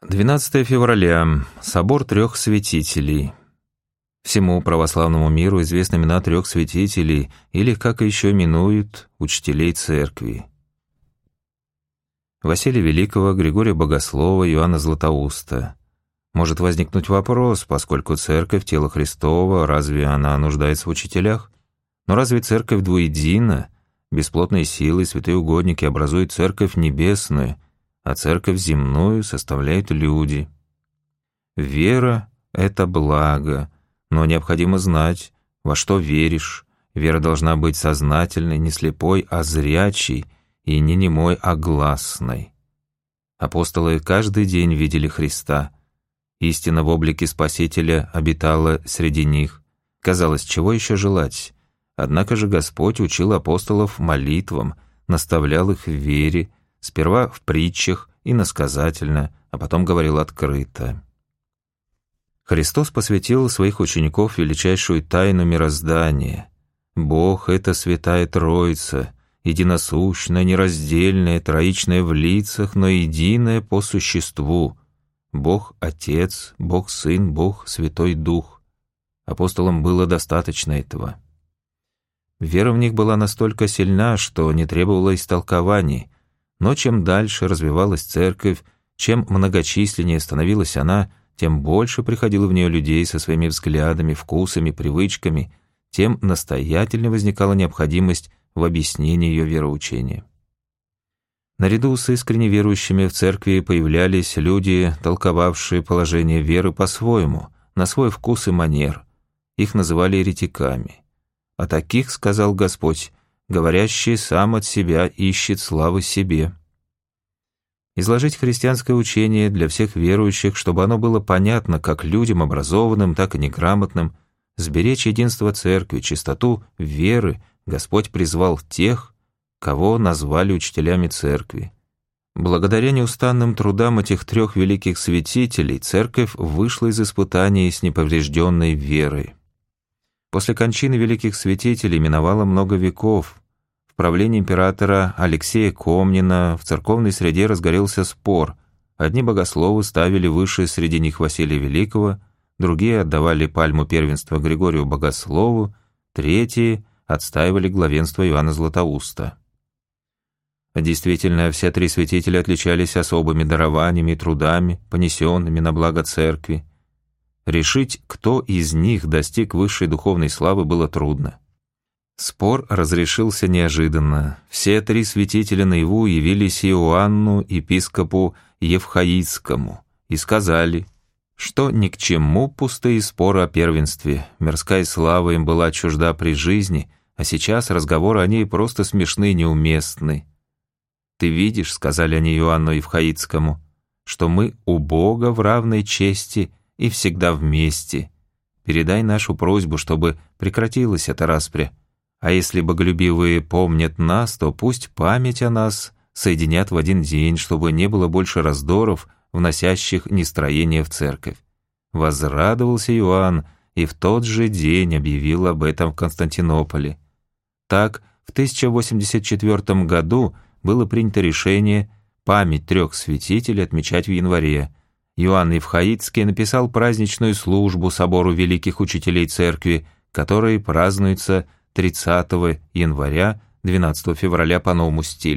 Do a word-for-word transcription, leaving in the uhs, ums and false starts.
двенадцатое февраля. Собор трех святителей. Всему православному миру известны имена трех святителей, или, как еще именуют, учителей церкви. Василия Великого, Григория Богослова, Иоанна Златоуста. Может возникнуть вопрос, поскольку церковь, тело Христово, разве она нуждается в учителях? Но разве церковь двуедина? Бесплотные силы, святые угодники образуют церковь небесную, а церковь земную составляют люди. Вера — это благо, но необходимо знать, во что веришь. Вера должна быть сознательной, не слепой, а зрячей, и не немой, а гласной. Апостолы каждый день видели Христа. Истина в облике Спасителя обитала среди них. Казалось, чего еще желать? Однако же Господь учил апостолов молитвам, наставлял их в вере, сперва в притчах, иносказательно, а потом говорил открыто. Христос посвятил своих учеников величайшую тайну мироздания. Бог — это святая Троица, единосущная, нераздельная, троичная в лицах, но единая по существу. Бог — Отец, Бог — Сын, Бог — Святой Дух. Апостолам было достаточно этого. Вера в них была настолько сильна, что не требовала истолкований, но чем дальше развивалась церковь, чем многочисленнее становилась она, тем больше приходило в нее людей со своими взглядами, вкусами, привычками, тем настоятельнее возникала необходимость в объяснении ее вероучения. Наряду с искренне верующими в церкви появлялись люди, толковавшие положение веры по-своему, на свой вкус и манер. Их называли еретиками. О таких, сказал Господь, говорящий сам от себя ищет славы себе. Изложить христианское учение для всех верующих, чтобы оно было понятно как людям образованным, так и неграмотным, сберечь единство церкви, чистоту веры, Господь призвал тех, кого назвали учителями церкви. Благодаря неустанным трудам этих трех великих святителей церковь вышла из испытаний с неповрежденной верой. После кончины великих святителей миновало много веков. В правлении императора Алексея Комнина в церковной среде разгорелся спор. Одни богословы ставили выше среди них Василия Великого, другие отдавали пальму первенства Григорию Богослову, третьи отстаивали главенство Иоанна Златоуста. Действительно, все три святителя отличались особыми дарованиями и трудами, понесенными на благо церкви. Решить, кто из них достиг высшей духовной славы, было трудно. Спор разрешился неожиданно. Все три святителя наяву явились Иоанну, епископу Евхаидскому, и сказали, что ни к чему пустые споры о первенстве. Мирская слава им была чужда при жизни, а сейчас разговоры о ней просто смешны и неуместны. «Ты видишь, — сказали они Иоанну Евхаидскому, — что мы у Бога в равной чести и всегда вместе. Передай нашу просьбу, чтобы прекратилась эта распря. А если боголюбивые помнят нас, то пусть память о нас соединят в один день, чтобы не было больше раздоров, вносящих нестроение в церковь». Возрадовался Иоанн и в тот же день объявил об этом в Константинополе. Так, в тысяча восемьдесят четвёртом году было принято решение память трех святителей отмечать в январе. Иоанн Евхаидский написал праздничную службу собору великих учителей церкви, который празднуется тридцатого января, двенадцатого февраля по новому стилю.